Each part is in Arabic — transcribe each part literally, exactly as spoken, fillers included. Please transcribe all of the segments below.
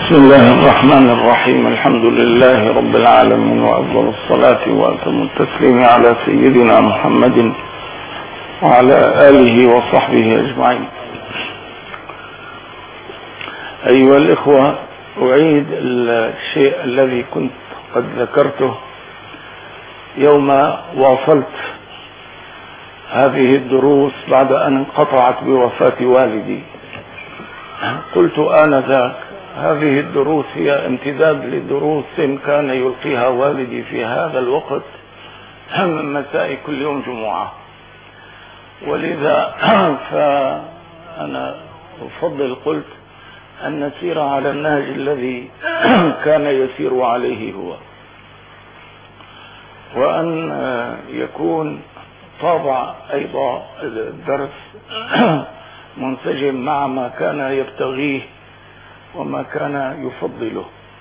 بسم الله الرحمن الرحيم. الحمد لله رب العالمين، وأفضل الصلاة وأتم التسليم على سيدنا محمد وعلى آله وصحبه أجمعين. أيها الإخوة، أعيد الشيء الذي كنت قد ذكرته يوم واصلت هذه الدروس بعد أن انقطعت بوفاة والدي. قلت آنذاك هذه الدروس هي امتداد لدروس كان يلقيها والدي في هذا الوقت من مساء كل يوم جمعة، ولذا فأنا أفضل قلت أن نسير على النهج الذي كان يسير عليه هو، وأن يكون طابع أيضا الدرس منسجم مع ما كان يبتغيه وما كان يفضله.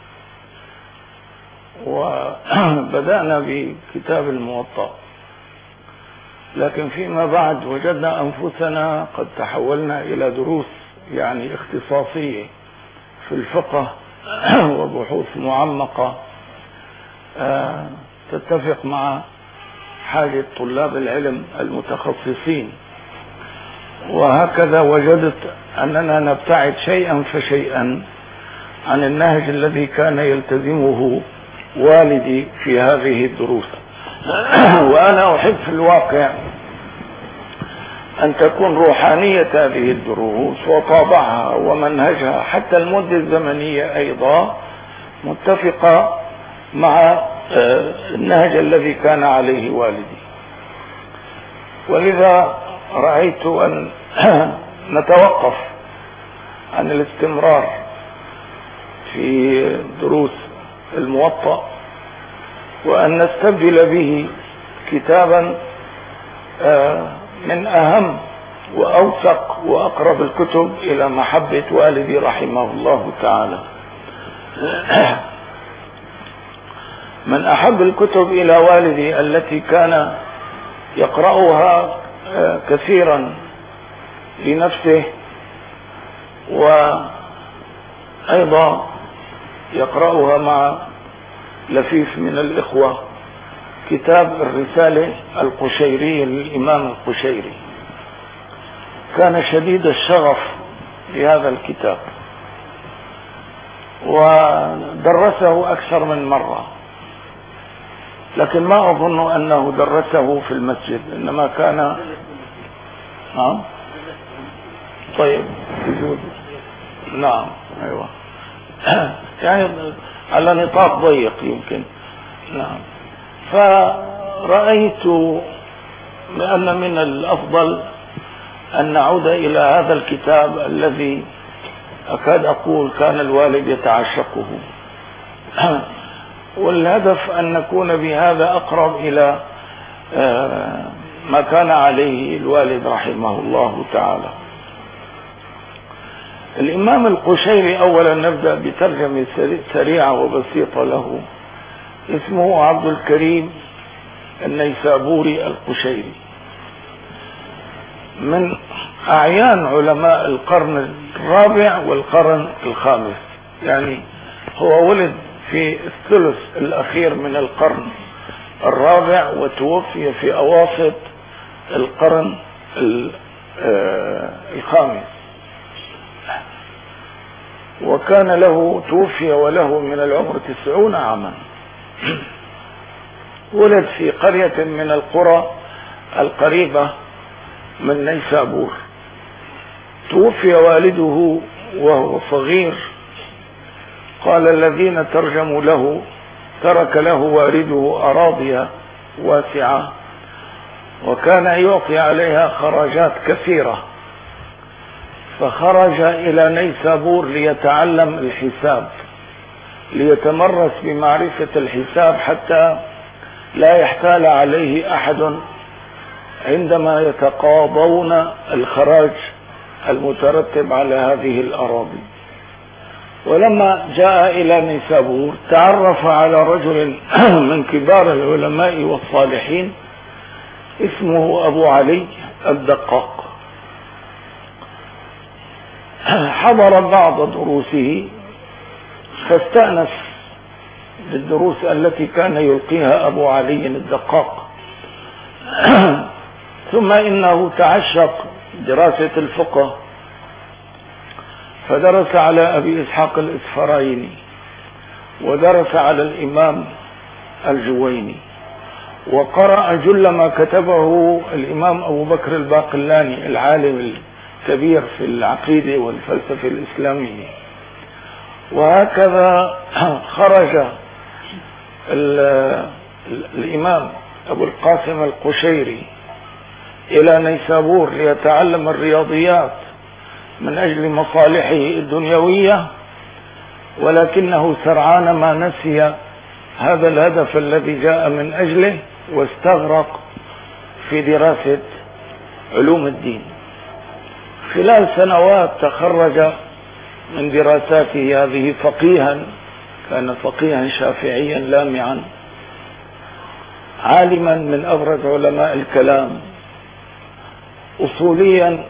وبدأنا بكتاب الموطأ، لكن فيما بعد وجدنا أنفسنا قد تحولنا إلى دروس يعني اختصاصية في الفقه وبحوث معمقة تتفق مع حاجة طلاب العلم المتخصصين، وهكذا وجدت أننا نبتعد شيئا فشيئا عن النهج الذي كان يلتزمه والدي في هذه الدروس. وأنا أحب في الواقع أن تكون روحانية هذه الدروس وطابعها ومنهجها حتى المدة الزمنية أيضا متفقة مع النهج الذي كان عليه والدي. ولذا رأيت أن نتوقف عن الاستمرار في دروس الموطأ وأن نستبدل به كتابا من أهم وأوثق وأقرب الكتب إلى محبة والدي رحمه الله تعالى. من أحب الكتب إلى والدي التي كان يقرأها كثيرا لنفسه وأيضا يقرأها مع لفيف من الإخوة، كتاب الرسالة القشيري للإمام القشيري. كان شديد الشغف بهذا الكتاب ودرسه أكثر من مرة، لكن ما أظن أنه درسه في المسجد، إنما كان نعم طيب نعم أيوة يعني على نطاق ضيق يمكن. نعم. فرأيت بأن من الأفضل أن نعود إلى هذا الكتاب الذي أكاد أقول كان الوالد يتعشقه، والهدف أن نكون بهذا أقرب إلى ما كان عليه الوالد رحمه الله تعالى. الإمام القشيري أولا نبدأ بترجمة سريعة وبسيطة له. اسمه عبد الكريم النيسابوري القشيري، من أعيان علماء القرن الرابع والقرن الخامس، يعني هو ولد في الثلث الأخير من القرن الرابع وتوفي في أواسط القرن الخامس، وكان له توفي وله من العمر تسعون عاما. ولد في قرية من القرى القريبة من نيسابور. توفي والده وهو صغير. قال الذين ترجموا له ترك له والده أراضي واسعة وكان يعطي عليها خراجات كثيرة، فخرج إلى نيسابور ليتعلم الحساب، ليتمرس بمعرفة الحساب حتى لا يحتال عليه أحد عندما يتقاضون الخراج المترتب على هذه الأراضي. ولما جاء إلى نيسابور تعرف على رجل من كبار العلماء والصالحين اسمه أبو علي الدقاق. حضر بعض دروسه فاستأنس بالدروس التي كان يلقيها أبو علي الدقاق. ثم إنه تعشق دراسة الفقه، فدرس على أبي إسحاق الإسفرايني، ودرس على الإمام الجويني، وقرأ جل ما كتبه الإمام أبو بكر الباقلاني العالم الكبير في العقيدة والفلسفة الإسلامية. وهكذا خرج الإمام أبو القاسم القشيري إلى نيسابور ليتعلم الرياضيات من أجل مصالحه الدنيوية، ولكنه سرعان ما نسي هذا الهدف الذي جاء من أجله، واستغرق في دراسة علوم الدين. خلال سنوات تخرج من دراساته هذه فقيها، كان فقيها شافعيا لامعا، عالما من أبرز علماء الكلام، أصوليا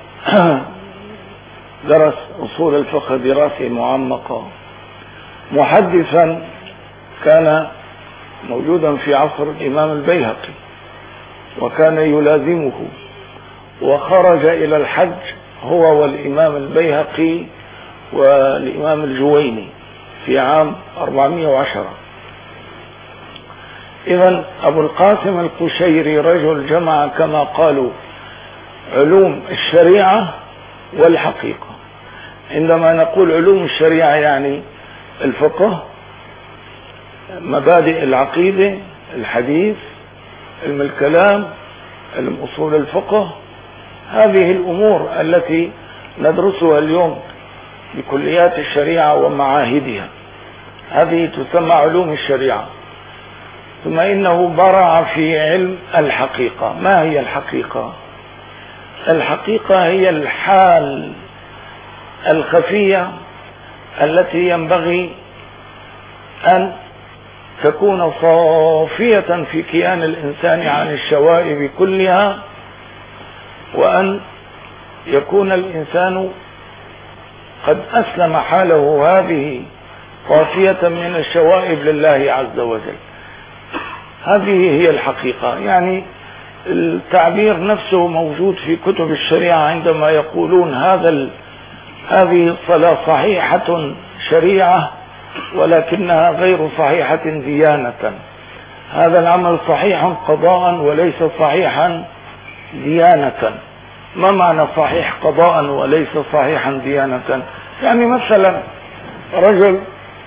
درس أصول الفقه دراسة معمقة، محدثا كان موجودا في عصر الإمام البيهقي وكان يلازمه، وخرج إلى الحج هو والإمام البيهقي والإمام الجويني في عام أربعمائة وعشرة. إذن أبو القاسم القشيري رجل جمع كما قالوا علوم الشريعة والحقيقة. عندما نقول علوم الشريعة يعني الفقه، مبادئ العقيدة، الحديث، علم الكلام، علم أصول الفقه، هذه الأمور التي ندرسها اليوم بكليات الشريعة ومعاهدها، هذه تسمى علوم الشريعة. ثم إنه برع في علم الحقيقة. ما هي الحقيقة؟ الحقيقة هي الحال الخفية التي ينبغي أن تكون صافية في كيان الإنسان عن الشوائب كلها، وأن يكون الإنسان قد أسلم حاله هذه صافية من الشوائب لله عز وجل. هذه هي الحقيقة. يعني التعبير نفسه موجود في كتب الشريعة عندما يقولون هذا ال... هذه الصلاة صحيحة شريعة ولكنها غير صحيحة ديانة، هذا العمل صحيح قضاء وليس صحيحا ديانة. ما معنى صحيح قضاء وليس صحيحا ديانة؟ يعني مثلا رجل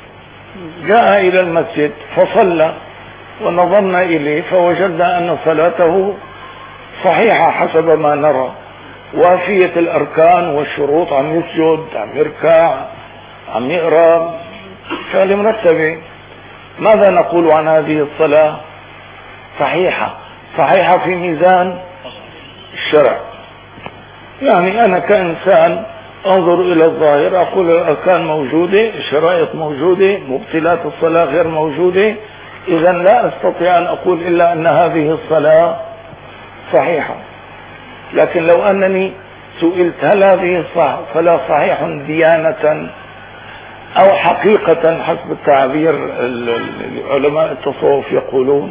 جاء إلى المسجد فصلى ونظرنا إليه فوجدنا أن صلاته صحيحة حسب ما نرى، وافية الأركان والشروط، عم يسجد، عم يركع، عم يقرأ، فعل مرتبة. ماذا نقول عن هذه الصلاة؟ صحيحة. صحيحة في ميزان الشرع. يعني أنا كإنسان أنظر إلى الظاهر أقول الأركان موجودة، الشرائط موجودة، مبطلات الصلاة غير موجودة، إذا لا أستطيع أن أقول إلا أن هذه الصلاة صحيحة. لكن لو أنني سئلت هل هذه الصلاة صحيح ديانة أو حقيقة حسب التعبير علماء التصوف يقولون،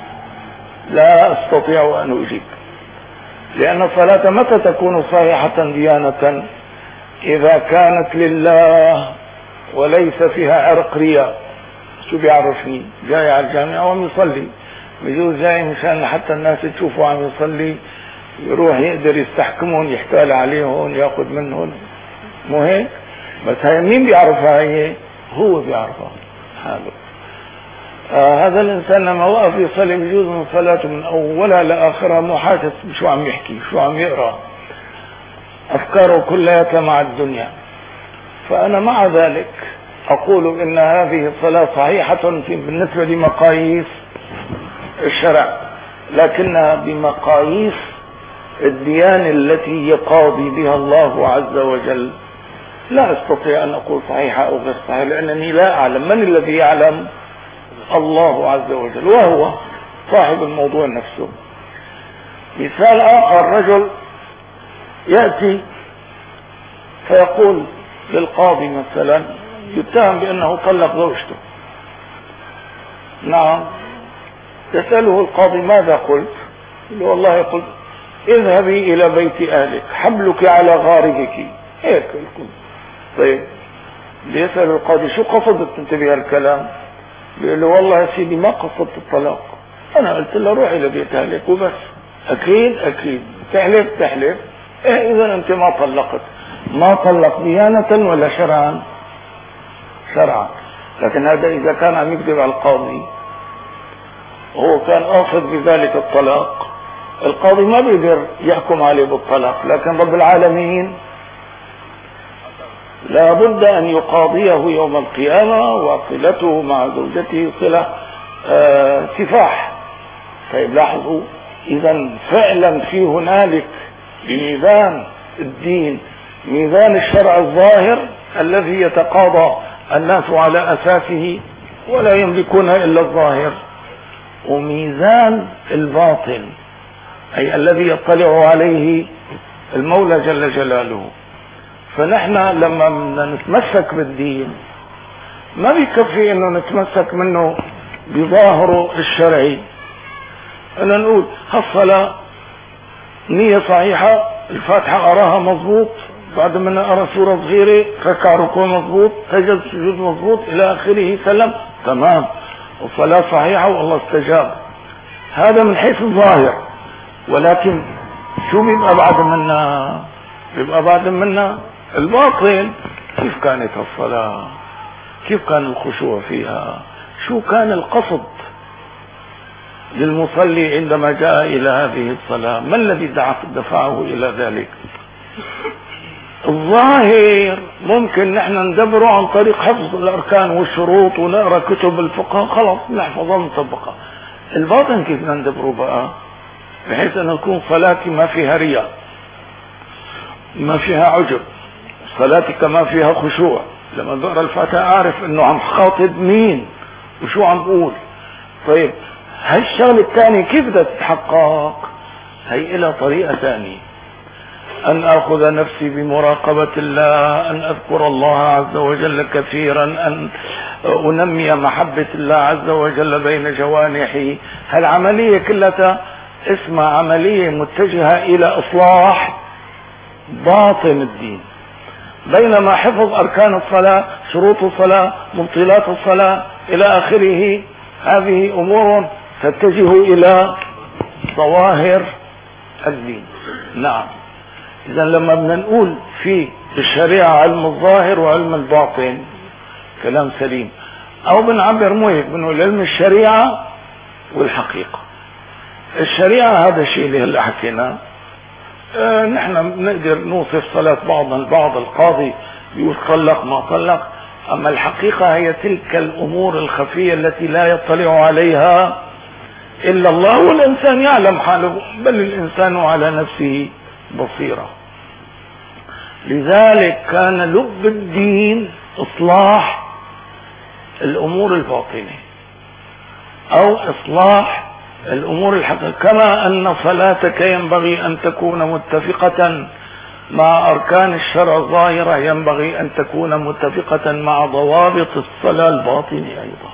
لا أستطيع أن أجيب، لأن الصلاة متى تكون صحيحة ديانة؟ إذا كانت لله وليس فيها عرق رياء. شو بيعرفني؟ جاي على الجامعة وعم يصلي، بجوز جاي مشان حتى الناس تشوفه عم يصلي، يروح يقدر يستحكمهم، يحتال عليهم، ياخذ منهم، مو هيك؟ بس هاي مين بيعرفها؟ هي هو بيعرفها حاله. آه هذا الإنسان لما وقف يصلي بجوز من صلاته من أولها لآخرها مو حاسس شو عم يحكي، شو عم يقرأ، أفكاره كلها مع الدنيا. فأنا مع ذلك أقول إن هذه الصلاة صحيحة بالنسبة لمقاييس الشرع، لكنها بمقاييس الديانة التي يقاضي بها الله عز وجل لا أستطيع أن أقول صحيحة أو غير صحيحة، لأنني لا أعلم. من الذي يعلم؟ الله عز وجل، وهو صاحب الموضوع نفسه. مثال آخر، رجل يأتي فيقول للقاضي مثلا يتهم بأنه طلق زوجته. نعم. يسأله القاضي ماذا قلت؟ يقول والله قلت اذهبي إلى بيت أهلك حبلك على غاربك، هيك القول. طيب بيسأل القاضي شو قصدت انت بهالكلام؟ بيقول له والله يا سيدي ما قصدت الطلاق، أنا قلت له روحي إلى بيت أهلك وبس. أكيد أكيد تحلف تحلف إيه إذا أنت ما طلقت، ما طلق ديانة ولا شرعا؟ شرعا. لكن هذا إذا كان عم يكذب على القاضي هو كان قاصد بذلك الطلاق، القاضي ما بيقدر يحكم عليه بالطلاق، لكن رب العالمين لا بد أن يقاضيه يوم القيامة وصلته مع زوجته صلة آه سفاح. طيب لاحظوا، إذا فعلا في هنالك بميزان الدين ميزان الشرع الظاهر الذي يتقاضى الناس على أساسه ولا يملكون إلا الظاهر، وميزان الباطن أي الذي يطلع عليه المولى جل جلاله. فنحن لما نتمسك بالدين ما بيكفي انه نتمسك منه بظاهره الشرعي، أنا نقول هالصلاة نية صحيحة، الفاتحة أراها مضبوط، بعد ما أرى سورة صغيرة ركع ركوع مضبوط، سجد سجود مضبوط إلى آخره سلم، تمام، الصلاة صحيحة والله استجاب. هذا من حيث الظاهر، ولكن شو بيبقى بعد منا؟ بيبقى بعد منا الباطن. كيف كانت الصلاة؟ كيف كان الخشوع فيها؟ شو كان القصد للمصلي عندما جاء إلى هذه الصلاة؟ ما الذي دفعه إلى ذلك؟ الظاهر ممكن نحن ندبره عن طريق حفظ الأركان والشروط ونقرأ كتب الفقه، خلاص نحفظها ونطبقها. الباطن كيف ندبره بقى بحيث أن نكون صلاتي ما فيها رياء، ما فيها عجب، صلاتي كما فيها خشوع، لما بقرأ الفاتحة أعرف أنه عم خاطب مين وشو عم بقول. طيب هالشغل الثاني كيف بدها تتحقق؟ هي إلى طريقة ثانية، أن أخذ نفسي بمراقبة الله، أن أذكر الله عز وجل كثيرا، أن أنمي محبة الله عز وجل بين جوانحي. هالعملية كلها اسمها عملية متجهة إلى إصلاح باطن الدين، بينما حفظ أركان الصلاة، شروط الصلاة، مبطلات الصلاة إلى آخره، هذه أمور تتجه إلى ظواهر الدين. نعم. إذا لما بدنا نقول في الشريعة علم الظاهر وعلم الباطن كلام سليم، أو بنعبر مو هيك، بنقول علم الشريعة والحقيقة. الشريعة هذا الشيء اللي هلا حكيناه، آه نحن بنقدر نوصف صلاة بعضنا البعض، القاضي بيقول طلق ما طلق، أما الحقيقة هي تلك الأمور الخفية التي لا يطلع عليها إلا الله، والإنسان يعلم حاله، بل الإنسان على نفسه بصيرة. لذلك كان لب الدين إصلاح الأمور الباطنة أو إصلاح الأمور الحقيقية، كما أن صلاتك ينبغي أن تكون متفقة مع أركان الشرع الظاهرة، ينبغي أن تكون متفقة مع ضوابط الصلاة الباطنة أيضا.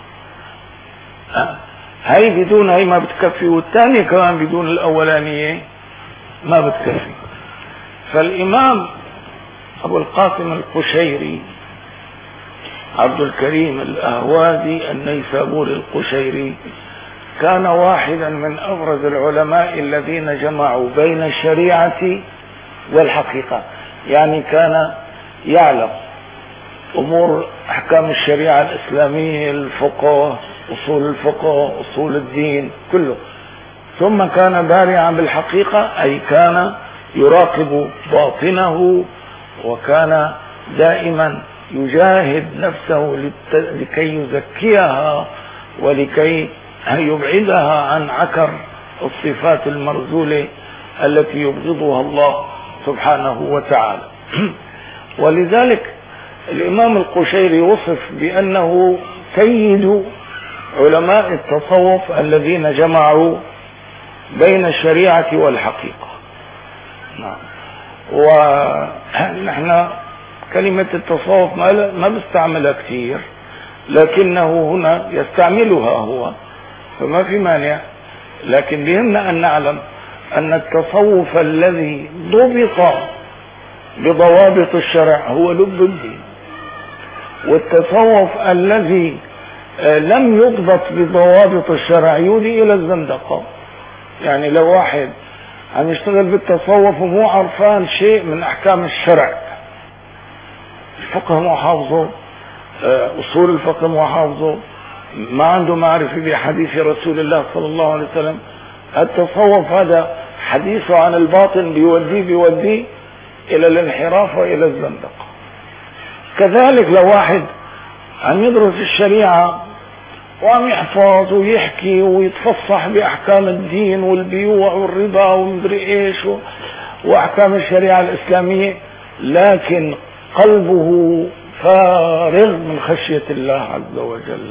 هاي بدون هاي ما بتكفي، والثانية كمان بدون الأولانية ما بتكفي. فالإمام أبو القاسم القشيري عبد الكريم الأهوازي النيسابوري القشيري كان واحدا من أبرز العلماء الذين جمعوا بين الشريعة والحقيقة، يعني كان يعلم أمور أحكام الشريعة الإسلامية، الفقه، أصول الفقه، أصول الدين كله، ثم كان بارعا بالحقيقة، أي كان يراقب باطنه، وكان دائما يجاهد نفسه لكي يزكيها ولكي يبعدها عن عكر الصفات المرذولة التي يبغضها الله سبحانه وتعالى. ولذلك الإمام القشيري وصف بأنه سيد علماء التصوف الذين جمعوا بين الشريعة والحقيقة. نعم. ونحن كلمة التصوف ما, ما بيستعملها كثير، لكنه هنا يستعملها هو، فما في مانع. لكن يهمنا أن نعلم أن التصوف الذي ضبط بضوابط الشرع هو لب الدين، والتصوف الذي لم يضبط بضوابط الشرع يودي إلى الزندقة. يعني لو واحد عم يشتغل بالتصوف ومو عرفان شيء من أحكام الشرع، الفقه مو حافظه، أصول الفقه مو حافظه، ما عنده معرفة بحديث رسول الله صلى الله عليه وسلم، التصوف هذا حديثه عن الباطن بيوديه بيوديه إلى الانحراف وإلى الزندقة. كذلك لو واحد عم يدرس الشريعة وعم يحفظ ويحكي ويتفصح بأحكام الدين والبيوع والربا ومدري إيش وأحكام الشريعة الإسلامية، لكن قلبه فارغ من خشية الله عز وجل،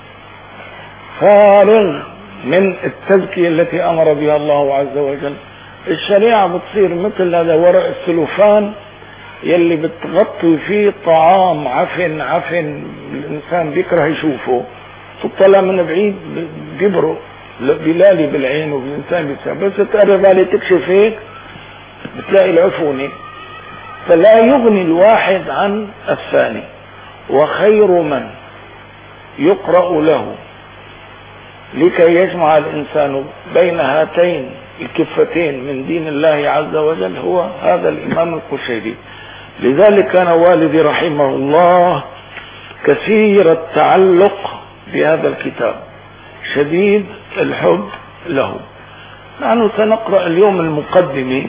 فارغ من التزكية التي أمر بها الله عز وجل، الشريعة بتصير مثل هذا ورق السلوفان يلي بتغطي فيه طعام عفن عفن الإنسان بيكره يشوفه، تطلع من بعيد بيبرق بلالي بالعين وبالإنسان بيتسع، بس تقرب عليه تكشف هيك بتلاقي العفونة. فلا يغني الواحد عن الثاني. وخير من يقرأ له لكي يجمع الإنسان بين هاتين الكفتين من دين الله عز وجل هو هذا الإمام القشيري. لذلك كان والدي رحمه الله كثير التعلق بهذا الكتاب، شديد الحب له. نحن سنقرأ اليوم المقدمة،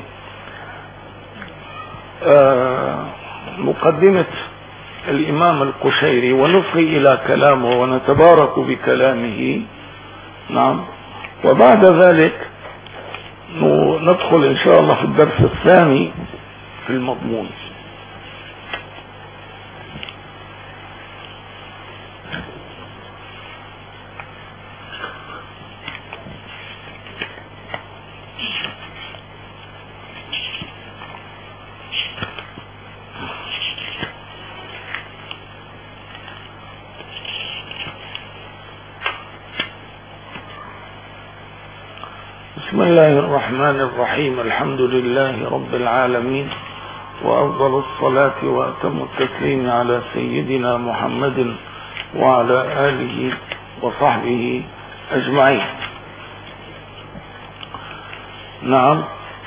آه مقدمة الإمام القشيري، ونصغي إلى كلامه ونتبارك بكلامه. نعم. وبعد ذلك ندخل إن شاء الله في الدرس الثاني في المضمون. بسم الله الرحمن الرحيم. الحمد لله رب العالمين، وأفضل الصلاة وأتم التسليم على سيدنا محمد وعلى آله وصحبه أجمعين. نعم.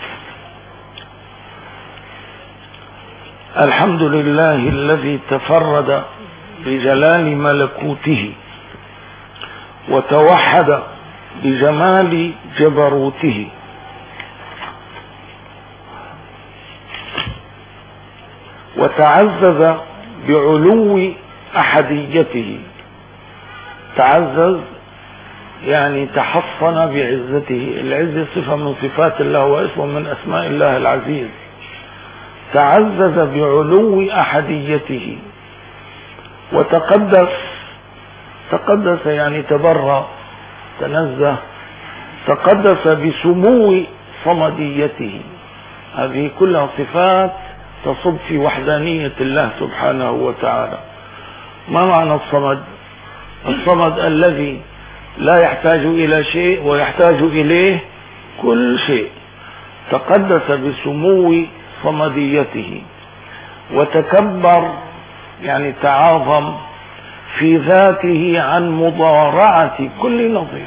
الحمد لله الذي تفرد بجلال ملكوته وتوحد بجمال جبروته، وتعزز بعلو أحديته. تعزز يعني تحصن بعزته، العزة صفة من صفات الله واسم من أسماء الله العزيز. تعزز بعلو أحديته وتقدس، تقدس يعني تبرأ تنزه، تقدس بسمو صمديته. هذه كلها صفات تصب في وحدانية الله سبحانه وتعالى. ما معنى الصمد؟ الصمد الذي لا يحتاج إلى شيء ويحتاج إليه كل شيء. تقدس بسمو صمديته وتكبر يعني تعاظم في ذاته عن مضارعة كل نظير.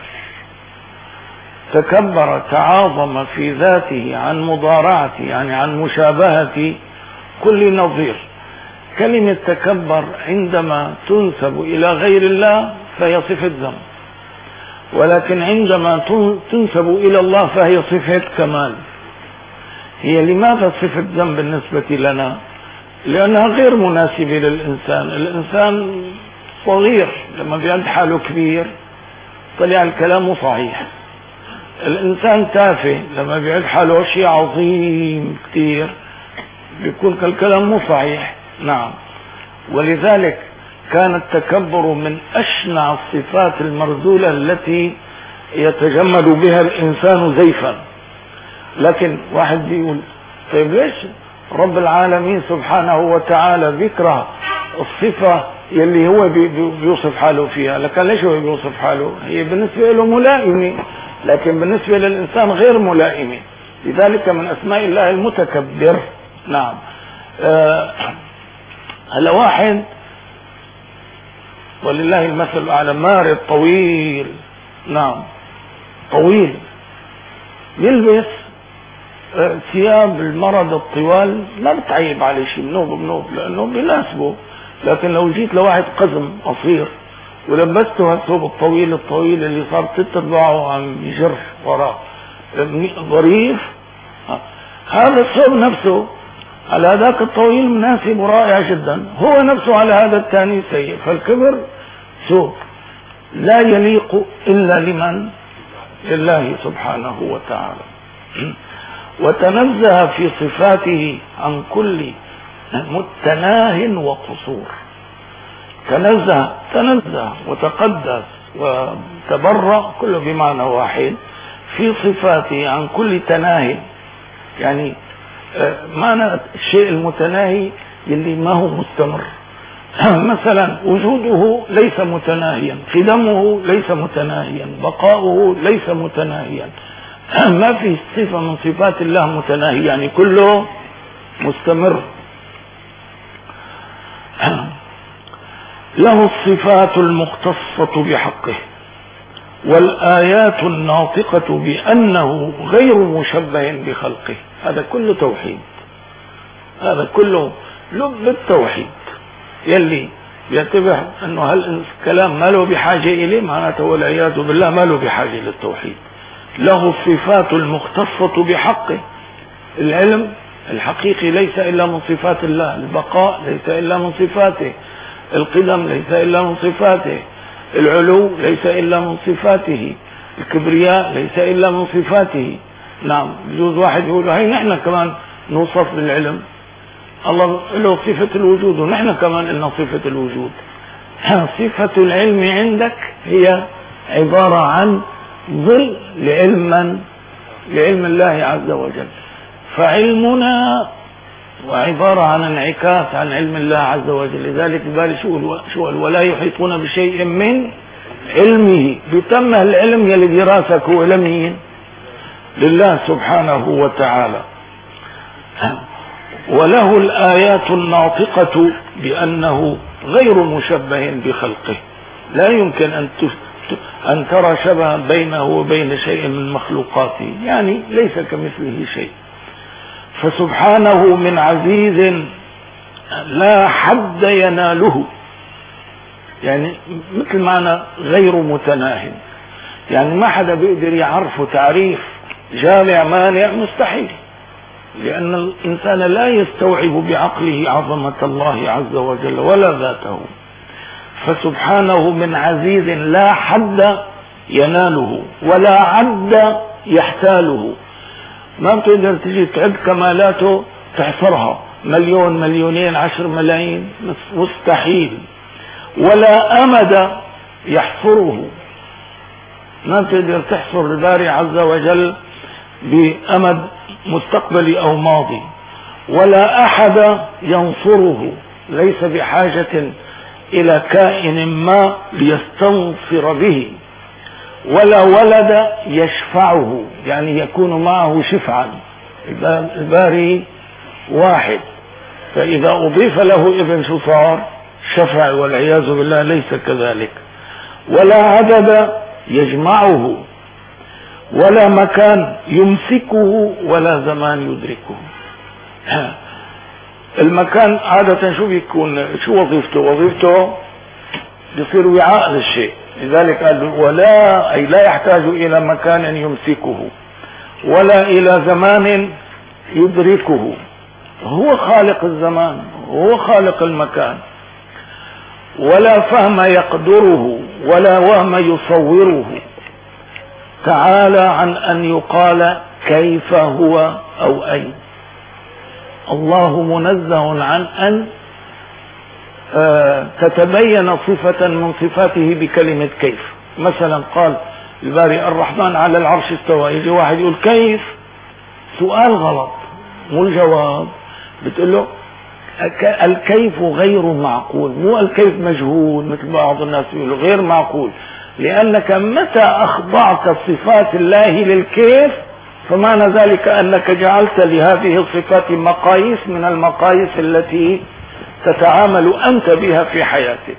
تكبر تعاظم في ذاته عن مضارعة يعني عن مشابهة كل نظير. كلمة تكبر عندما تنسب إلى غير الله فهي صفة ذم، ولكن عندما تنسب إلى الله فهي صفة كمال. هي لماذا صفة ذم بالنسبة لنا؟ لأنها غير مناسبة للإنسان. الإنسان صغير لما بيعد حاله كبير طلع الكلام صحيح. الإنسان تافه لما بيعد حاله شيء عظيم كتير بيكون الكلام مو صحيح. نعم. ولذلك كان التكبر من أشنع الصفات المرذولة التي يتجمل بها الإنسان زيفا. لكن واحد بيقول طيب ليش رب العالمين سبحانه وتعالى ذكر الصفة يلي هو بيوصف حاله فيها. لكن ليش هو بيوصف حاله؟ هي بالنسبة له ملائمة، لكن بالنسبة للإنسان غير ملائمة، لذلك من أسماء الله المتكبر. نعم. هلا آه واحد ولله المثل الأعلى مارد طويل، نعم طويل، يلبس آه ثياب المرض الطوال ما بتعيب عليه شيء، بنوب بنوب لأنه بيناسبه. لكن لو جيت لواحد قزم قصير ولبسته هالثوب الطويل الطويل اللي صار ست ارباعه عم يجر وراه ظريف، هذا الثوب نفسه على هذاك الطويل مناسب ورائع جدا، هو نفسه على هذا الثاني سيء. فالكبر ثوب لا يليق إلا لمن؟ لله سبحانه وتعالى. وتنزه في صفاته عن كل متناه وقصور. تنزه تنزه وتقدس وتبرأ كله بمعنى واحد في صفاته عن كل تناه. يعني معنى الشيء المتناهي اللي ما هو مستمر. مثلا وجوده ليس متناهيا، قدمه ليس متناهيا، بقاؤه ليس متناهيا. ما في صفة من صفات الله متناهي، يعني كله مستمر. له الصفات المختصة بحقه والآيات الناطقة بأنه غير مشبه بخلقه. هذا كله توحيد، هذا كله لب التوحيد يلي بيعتبر انه هالكلام ما له بحاجة اليه، معناته والعياذ بالله ما له بحاجة للتوحيد. له الصفات المختصة بحقه. العلم الحقيقي ليس الا من صفات الله، البقاء ليس الا من صفاته، القدم ليس الا من صفاته، العلو ليس الا من صفاته، الكبرياء ليس الا من صفاته. نعم بجوز واحد يقول هي نحن كمان نوصف بالعلم، الله له صفة الوجود ونحن كمان لنا صفة الوجود. صفة العلم عندك هي عبارة عن ظل لعلم لعلم الله عز وجل، فعلمنا وعبارة عن انعكاس عن علم الله عز وجل. لذلك بالي شو شو ولا يحيطون بشيء من علمه. بتم العلم يلي دراسك هو لمين؟ لله سبحانه وتعالى. وله الآيات الناطقة بأنه غير مشبه بخلقه. لا يمكن أن أن ترى شبها بينه وبين شيء من مخلوقاته، يعني ليس كمثله شيء. فسبحانه من عزيز لا حد يناله، يعني مثل معنى غير متناه، يعني ما حدا بيقدر يعرفه تعريف جامع مانع، مستحيل، لأن الإنسان لا يستوعب بعقله عظمة الله عز وجل ولا ذاته. فسبحانه من عزيز لا حد يناله ولا عد يحتاله. ما بتقدر تجي تعد كمالاته تحصرها، مليون مليونين عشر ملايين، مستحيل. ولا أمد يحصره، ما بتقدر تحصر الباري عز وجل بأمد مستقبلي أو ماضي. ولا أحد ينصره، ليس بحاجة إلى كائن ما ليستنصر به. ولا ولد يشفعه، يعني يكون معه شفعا. الباري واحد، فإذا أضيف له ابن شو صار؟ شفع، والعياذ بالله ليس كذلك. ولا عدد يجمعه، ولا مكان يمسكه، ولا زمان يدركه. المكان عادة شو بيكون؟ شو وظيفته؟ وظيفته بيصير وعاء للشيء. لذلك قال ولا أي لا يحتاج إلى مكان يمسكه ولا إلى زمان يدركه. هو خالق الزمان، هو خالق المكان. ولا فهم يقدره، ولا وهم يصوره. تعالى عن أن يقال كيف هو أو أين. الله منزه عن أن آه تتبين صفة من صفاته بكلمة كيف. مثلا قال الباري الرحمن على العرش استوى، يجي واحد يقول كيف؟ سؤال غلط، مو الجواب. بتقول له الكيف غير معقول، مو الكيف مجهول مثل بعض الناس يقولوا، غير معقول، لأنك متى أخضعت صفات الله للكيف فمعنى ذلك أنك جعلت لهذه الصفات مقاييس من المقاييس التي تتعامل أنت بها في حياتك.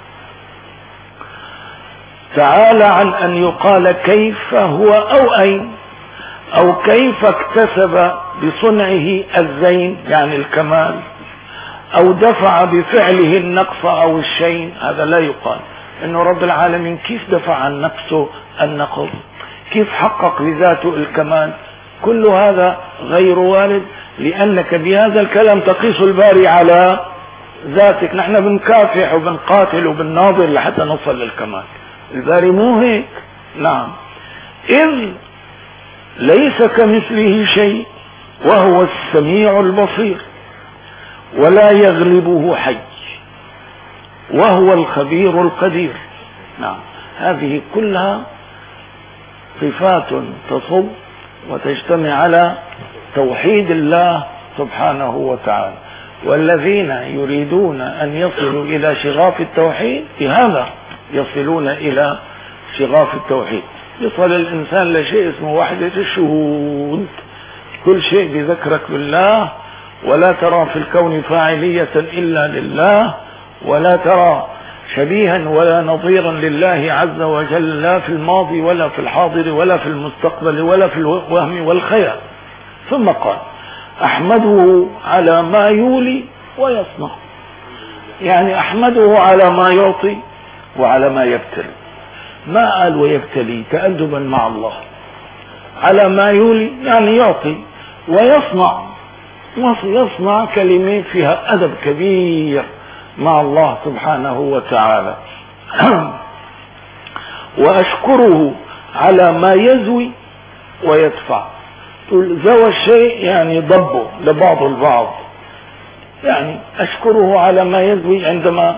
تعالى عن أن يقال كيف هو أو أين، أو كيف اكتسب بصنعه الزين يعني الكمال، أو دفع بفعله النقص أو الشين، هذا لا يقال. إنه رب العالمين كيف دفع عن نفسه النقص، كيف حقق لذاته الكمال، كل هذا غير وارد، لأنك بهذا الكلام تقيس الباري على ذاتك. نحن بنكافح وبنقاتل وبنناظر لحتى نصل للكمال، الباري مو هيك. نعم، إذ ليس كمثله شيء وهو السميع البصير ولا يغلبه حي وهو الخبير القدير. نعم، هذه كلها صفات تصب وتجتمع على توحيد الله سبحانه وتعالى. والذين يريدون أن يصلوا إلى شغاف التوحيد بهذا يصلون إلى شغاف التوحيد. يصل الإنسان لشيء اسمه وحدة الشهود، كل شيء بذكرك بالله، ولا ترى في الكون فاعلية إلا لله، ولا ترى شبيها ولا نظيرا لله عز وجل، لا في الماضي ولا في الحاضر ولا في المستقبل ولا في الوهم والخيال. ثم قال أحمده على ما يولي ويصنع، يعني أحمده على ما يعطي وعلى ما يبتلي. ما قال ويبتلي تأدبا مع الله، على ما يولي يعني يعطي، ويصنع، يصنع كلمة فيها أدب كبير مع الله سبحانه وتعالى. وأشكره على ما يزوي ويدفع. زوى الشيء يعني ضبه لبعض البعض، يعني أشكره على ما يزوي عندما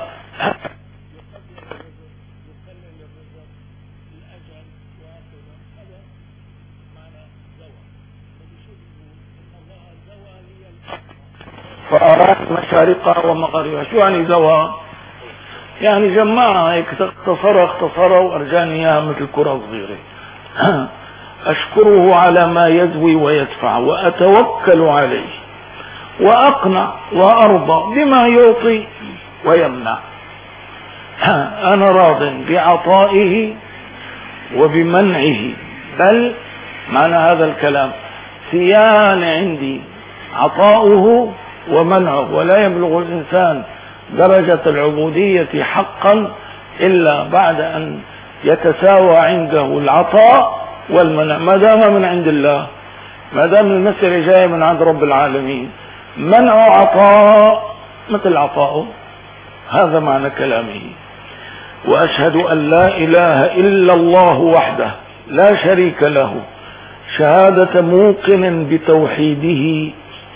فأراد مشارقها ومغاربها. شو يعني زوى؟ يعني جمعها هيك، اختصرها اختصرها وأرجاني إياها مثل كرة صغيرة. أشكره على ما يزوي ويدفع، وأتوكل عليه، وأقنع وأرضى بما يعطي ويمنع. أنا راض بعطائه وبمنعه، بل معنى هذا الكلام سيان عندي عطاؤه ومنعه، ولا يبلغ الإنسان درجة العبودية حقا إلا بعد أن يتساوى عنده العطاء والمنع. ما دام من عند الله، ما دام المسألة جاية من عند رب العالمين، منع عطاء مثل عطاؤه، هذا معنى كلامه. وأشهد أن لا إله إلا الله وحده لا شريك له، شهادة موقن بتوحيده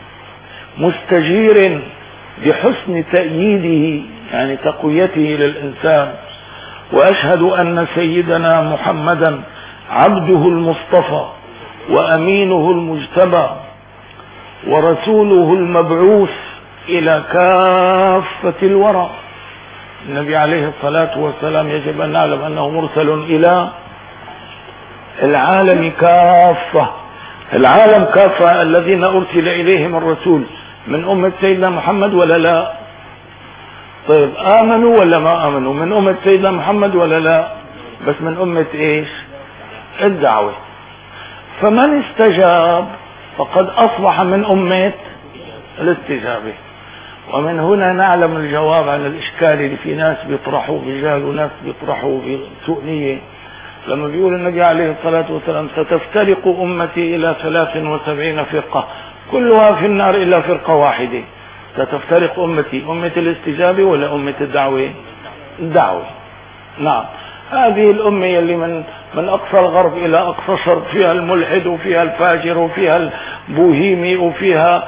مستجير بحسن تأييده، يعني تقويته للإنسان. وأشهد أن سيدنا محمدا عبده المصطفى وأمينه المجتبى ورسوله المبعوث إلى كافة الورى. النبي عليه الصلاة والسلام يجب أن نعلم أنه مرسل إلى العالم كافة. العالم كافة الذين أرسل إليهم الرسول من أمة سيدنا محمد ولا لا؟ طيب آمنوا ولا ما آمنوا؟ من أمة سيدنا محمد ولا لا؟ بس من أمة إيش؟ الدعوة. فمن استجاب فقد أصبح من أمة الاستجابة. ومن هنا نعلم الجواب عن الإشكال اللي في ناس بيطرحوا بجهل وناس بيطرحوا بسوء نية، لما بيقول النبي عليه الصلاة والسلام ستفترق أمتي إلى ثلاث وسبعين فرقة كلها في النار إلا فرقة واحدة. ستفترق أمتي، أمة الاستجابة ولا أمة الدعوة؟ الدعوة. نعم، هذه الأمة اللي من من أقصى الغرب إلى أقصى الشرق، فيها الملحد وفيها الفاجر وفيها البوهيمي وفيها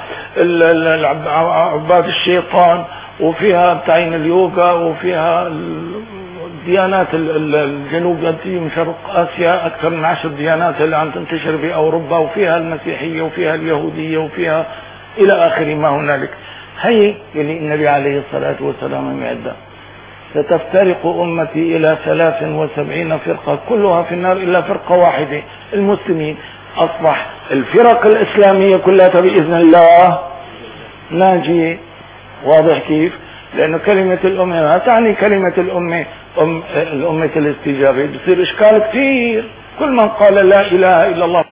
عباد الشيطان وفيها بتاعين اليوغا وفيها الديانات الجنوبية من شرق آسيا، أكثر من عشر ديانات اللي عم تنتشر في أوروبا، وفيها المسيحية وفيها اليهودية وفيها إلى آخر ما هنالك. هي اللي النبي عليه الصلاة والسلام يعدها: ستفترق أمتي إلى ثلاث وسبعين فرقة كلها في النار إلا فرقة واحدة المسلمين. أصبح الفرق الإسلامية كلها بإذن الله ناجية. واضح كيف؟ لأنه كلمة الأمة ما تعني كلمة الأمة أم الأمة الاستجابة، بصير إشكال كثير. كل من قال لا إله إلا الله